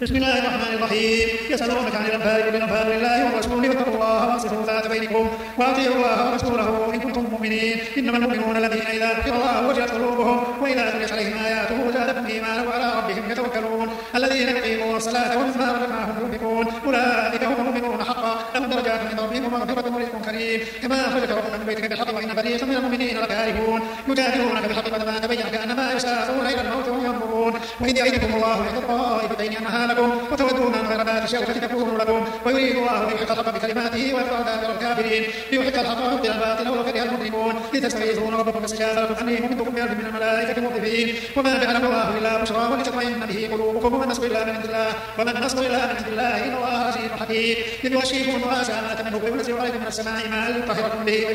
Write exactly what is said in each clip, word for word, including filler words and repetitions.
بسم الله الرحمن الرحيم. يسألونك عن الأنفال قل الأنفال لله والرسول فاتقوا الله وأصلحوا ذات بينكم وأطيعوا الله ورسوله إن كنتم مؤمنين. إنما المؤمنون الذين إذا ذكر الله وجلت قلوبهم وإذا تليت عليهم آياته زادتهم إيمانا وعلى ربهم يتوكلون الذين يقيمون الصلاة ومما رزقناهم ينفقون أولئك هم المؤمنون حقا لهم درجات عند ربهم ومغفرة ورزق كريم. كما أخرجك ربك من بيتك بالحق وإن فريقا من المؤمنين لكارهون يجادلونك بالحق بعدما تبين كأنما يساقون إلى الموت وهم ينظرون. وإذ يعدكم الله إحدى الطائفتين أنها لكم وتودون أن غير ذات الشوكة تكون لكم ويريد الله أن يحق الحق بكلماته ويقطع دابر الكافرين ليحق الحق ويبطل الباطل ولو كره المجرمون. لتستغيثوا ربكم فاستجاب لكم أني ممدكم بألف من الملائكة مردفين وما جعله الله إلا بشرى ولتطمئن به قلوبكم وما النصر إلا من عند الله وما النصر إلا من عند الله إن الله عزيز حكيم. إذ يغشيكم النعاس أمانة منه وينزل عليكم من السماء ماء يطهركم به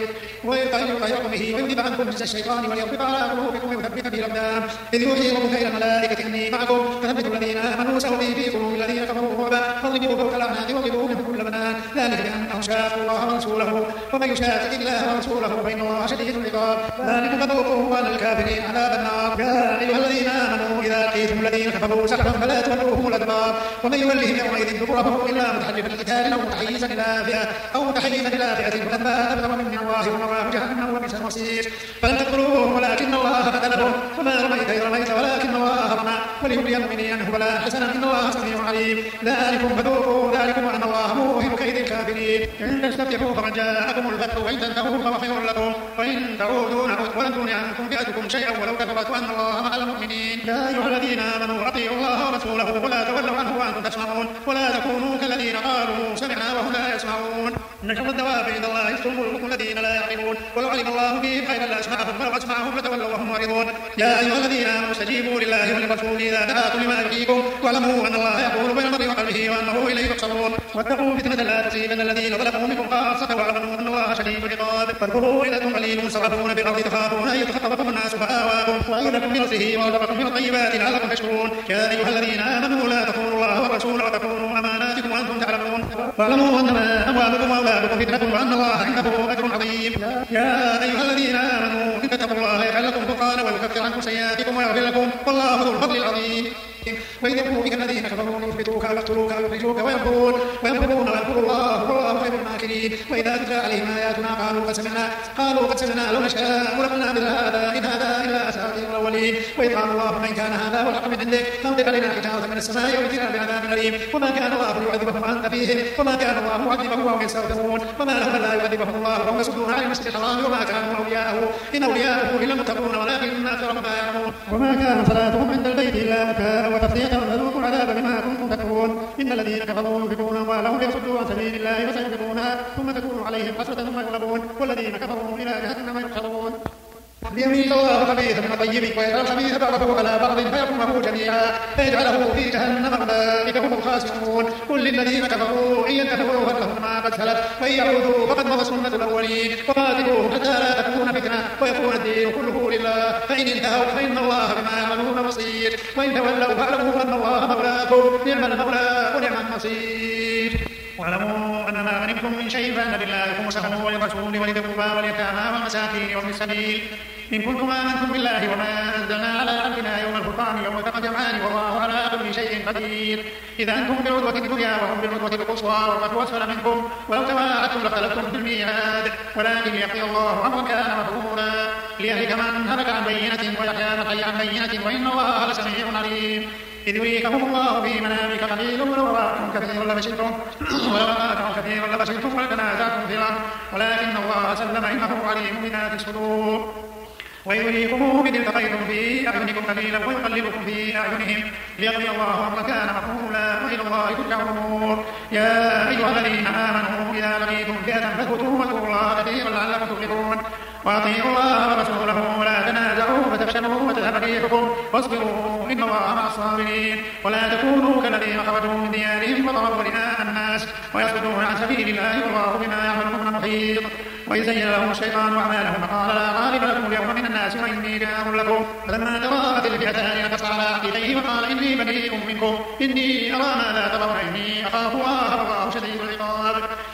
ويطهركم به ويذهب عنكم رجز الشيطان وليربط على قلوبكم ويثبت به الأقدام. إذ يوحي ربك إلى الملائكة إني معكم فثبتوا الذين آمنوا سألقي في قلوب الذين كفروا الرعب فاضربوا فوق الأعناق واضربوا منهم كل بنان ذلك بأنهم شاقوا الله ورسوله ومن يشاقق الله ورسوله فإن الله شديد العقاب. ذلك فذوقوه على الكافرين عذاب النار. يا أيها الذين آمنوا إذا لقيتم الذين كفروا زحفا فلا تولوهم الأدبار ومن يولهم يومئذ دبره إلا متحرفا لقتال أو متحيزا إلى فئة أو متحيزا إلى فئة فقد باء بغضب من الله ومأواه جهنم وبئس المصير. فلم تقتلوهم ولكن الله قتلهم وما رميت إذ رميت ولكن الله رمى وليبلي المؤمنين أنه بلاء حسنا إن الله سميع عليم. ذلكم فذوقوا ذلكم وأن الله موهن كيد الكافرين. إن تستفتحوا فقد جاءكم الفتح وإن تنتهوا فهو خير لكم وإن تعودوا نعود ولن تغني عنكم فئتكم شيئا ولو كثرت وأن الله مع المؤمنين. يا أيها الذين آمنوا أطيعوا الله ورسوله ولا تولوا عنه وأنتم تسمعون ولا تكونوا كالذين قالوا سمعنا وهم لا يسمعون. إن شر الدواب عند الله الصم البكم الذين لا يعقلون ولو علم الله فيهم خيرا لأسمعهم ولو أسمعهم لتولوا وهم معرضون. يا أيها الذين آمنوا استجيبوا لله وللرسول إذا دعاكم لما يحييكم واعلموا أن الله يقول بين المرء وقلبه وأنه إليه تحشرون. واتقوا فتنة لا تصيبن الذين ظلموا منكم خاصة واعلموا أن الله شديد العقاب. فاذكروا إذا أنتم قليل مستضعفون في الأرض تخافون أن يتخطفكم الناس فآواكم وأيدكم بنصره ورزقكم من الطيبات لعلكم تشكرون. يا أيها الذين آمنوا لا تخونوا الله والرسول وتخونوا أماناتكم وأنتم تعلمون واعلموا أنما أموالكم وأولادكم فتنة وأن الله عنده أجر عظيم. يا أيها الذين آمنوا إن تتقوا الله يجعل لكم فرقانا ويكفر عنكم سيئاتكم ويغفر لكم والله ذو الفضل العظيم. وإذ يمكر بك الذين كفروا ليثبتوك أو يقتلوك أو يخرجوك ويمكرون ويمكرون ويمكر الله والله خير الماكرين. وإذا تتلى عليهم آياتنا قالوا قد سمعنا قالوا قد سمعنا لو نشاء لقلنا مثل هذا إن هذا إلا أساطير الأولين. وإذ قال اللهم إن كان هذا هو الحق من عندك فأمطر علينا حجارة من السماء وائتنا بعذاب أليم. وما كان الله ليعذبهم وأنت فيهم وما كان الله معذبهم وهم يستغفرون وما لهم لا يعذبهم الله وهم يصدون عن المسجد الحرام وما كانوا أولياءه إن أولياءه إلا المتقون ولكن أكثرهم لا يعلمون. وما كان صلاتهم عند البيت إلا مكاء وتصديقا فذوقوا العذاب بما كنتم تكفرون. إن الذين كفروا ينفقون أموالهم ليصدوا عن سبيل الله وسينفقونها ثم تكون عليهم حسرة ثم يغلبون والذين كفروا إلى جهنم يحشرون. ليميز الله الخبيث من الطيب ويجعل الخبيث بعضه على بعض فيقومه جميعا فيجعله في جهنم أولئك هم الخاسرون. قل للذين كفروا إن ينتهوا فلهم ما قد سلف وإن يعودوا فقد مضت سنة الأولين وقاتلوهم حتى لا تكون فتنة ويكون الدين كله لله فإن انتهوا فإن الله بما يعملون بصير وإن تولوا فاعلموا أن الله مولاكم نعم المولى ونعم النصير. واعلموا أن ما غنمتم من شيء فأن لله خمسه وللرسول ولذي القربى واليتامى والمساكين وابن السبيل إن كنتم آمنتم بالله وما أنزلنا على عبدنا يوم الفرقان يوم التقى الجمعان والله على كل شيء قدير. إذا أنتم بالعدوة الدنيا وهم بالعدوة القصوى والركب أسفل منكم ولو تواعدتم لاختلفتم في الميعاد ولكن يقضي الله أمرا كان مفعولا ليهلك من هلك عن بينة ويحيى من حي عن بينة وإن الله لسميع عليم. إذ يريكهم الله في منامك قليلا ولو رآكم كثيرا لفشلتم ولو رآكم كثيرا لفشلتم ولتنازعتم في الأمر ولكن الله سلم إنه عليم بذات الصدور. ويريكم إذ التقيتم في أعينكم قليلا ويقلبكم في أعينهم ليقضي الله أمرا كان مفعولا وإلى الله ترجع الأمور. يا أيها الذين آمنوا إذا لقيتم فئة فاثبتوا واذكروا الله كثيرا لعلكم تفلحون. وأطيعوا الله ورسوله ولا تنازعوا فتفشلوا وتذهب ريحكم واصبروا إن الله مع الصابرين. ولا تكونوا كالذين خرجوا من ديارهم وضربوا رئاء الناس ويصدون عن سبيل الله والله بما يعملون محيط. وإذ زين لهم الشيطان أعمالهم فقال لا غالب لكم اليوم من الناس وإني جار لكم فلما تراءت الفئتان نكص على عقبيه وقال إني بريء منكم إني أرى ما لا ترون إني أخاف الله والله شديد العقاب.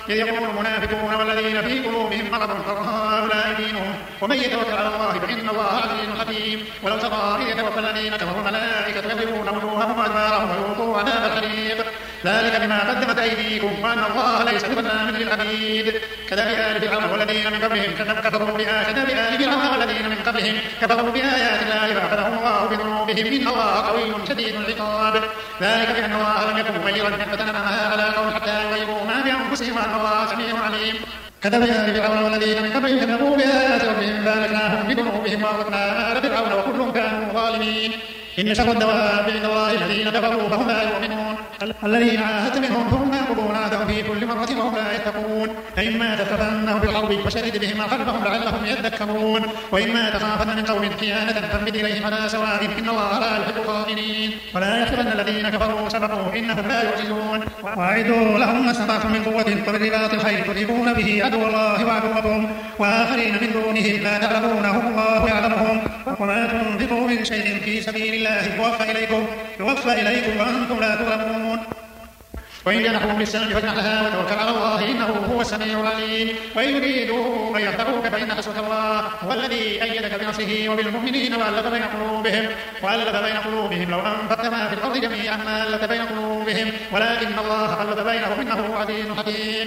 إذ يقول المنافقون والذين في قلوبهم مرض هؤلاء دينهم ومن يتوكل على الله فإن الله عزيز حكيم. ولو ترى إذ يتوفى الذين كفروا الملائكة يضربون وجوههم وأدبارهم ويذوقوا عذاب الحريق ذلك بما قدمت أيديكم وأن الله ليس بظلام للعبيد. كداب آل فرعون والذين من قبلهم كفروا بآيات آل فرعون والذين من قبلهم كفروا بآيات الله فأخذهم الله بذنوبهم إن الله قوي شديد العقاب. ذلك بأن الله لم يكن مغيرا نعمة أنعمها على قوم حتى يغيروا ما بأنفسهم وأن الله سميع عليم. كذب آل فرعون والذين من قبلهم كذبوا بآيات ربهم فأهلكناهم بذنوبهم وأغرقنا آل فرعون وكل كانوا ظالمين. إن شر الدواب عند الله الذين كفروا فهم لا يؤمنون الذين عاهدت منهم ثم ينقضون عهدهم في كل مرة وهم لا يتقون. فإما تثقفنهم في الحرب فشرد بهم خلفهم لعلهم يذكرون وإما تخافن من قوم خيانة فانبذ إليهم على سواء إن الله لا يحب الخائنين. ولا يحسبن الذين كفروا سبقوا إنهم لا يعجزون. وأعدوا لهم ما استطعتم من قوة ومن رباط الخيل ترهبون به عدو الله وعدوكم وآخرين من دونهم لا تعلمونهم الله يعلمهم. وما تنفقوا من شيء في سبيل الله يوفى إليكم يوفى إليكم وأنتم لا تظلمون. وإن جنحوا للسلم فاجنح لها وتوكل على الله إنه هو السميع العليم. وإن يريدوا أن يخدعوك فإن حسبك الله هو الذي أيدك بنصره وبالمؤمنين وألف بين قلوبهم وألف بين قلوبهم لو أنفقت ما في الأرض جميعا ما ألفت بين قلوبهم ولكن الله ألف بينهم إنه عزيز حكيم.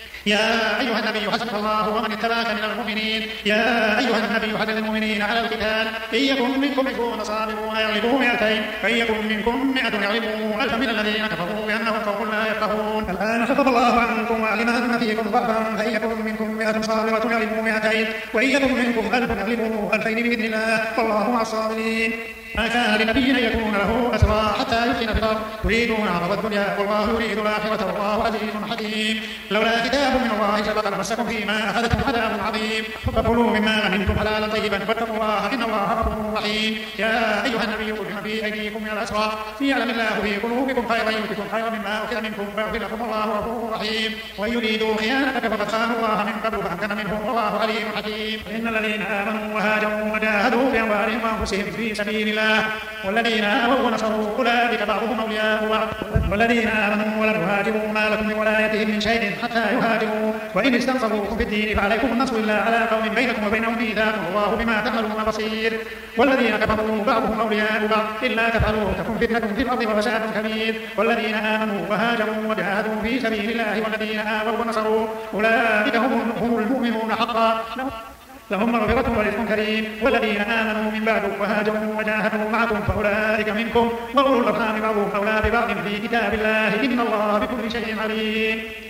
يا أيها النبي حسبك الله ومن اتبعك من المؤمنين. يا أيها النبي حث المؤمنين على القتال إن يكن منكم عشرون صابرون يغلبوا مئتين وإن يكن منكم مئة يغلبوا ألفا من الذين كفروا بأنهم قوم لا يفقهون. الآن خفف الله عنكم وعلم أن فيكم ضعفا فإن يكن منكم مئة صابرة يغلبوا مئتين وإن يكن منكم ألف يغلبوا ألفين بإذن الله والله مع الصابرين. ما كان لنبي أن يكون له أسرى حتى يثخن في الأرض تريدون عرض الدنيا والله يريد الآخرة والله عزيز حكيم. لولا كتاب من الله سبق لمسكم فيما أخذتم عذاب عظيم فكلوا مما غنمتم حلالا طيبا واتقوا الله إن الله غفور رحيم. يا أيها النبي قل لمن في أيديكم من الأسرى إن يعلم الله في قلوبكم خيرا يؤتكم خيرا مما أخذ منكم ويغفر لكم والله غفور رحيم. وإن يريدوا خيانتك فقد خانوا الله من قبل فأمكن منهم والله عليم حكيم. إن الذين آمنوا وهاجروا وجاهدوا بأموالهم وأنفسهم في سبيل الله والذين آووا ونصروا أولئك بعضهم أولياء بعض والذين آمنوا ولم يهاجروا ما لكم من ولايتهم من شيء حتى يهاجروا وإن استنصروكم في الدين فعليكم النصر إلا على قوم بينكم وبينهم ميثاق والله بما تعملون بصير. والذين كفروا بعضهم أولياء بعض إلا تفعلوا تكن فتنة في الأرض وفساد كبير. والذين آمنوا وهاجروا وجاهدوا في سبيل الله والذين آووا ونصروا أولئك هم المؤمنون حقا لهم مغفرة ورزق كريم. والذين آمنوا من بعد وهاجروا وجاهدوا معكم فأولئك منكم وأولو الأرحام بعضهم أولى ببعض في كتاب الله إن الله بكل شيء عليم.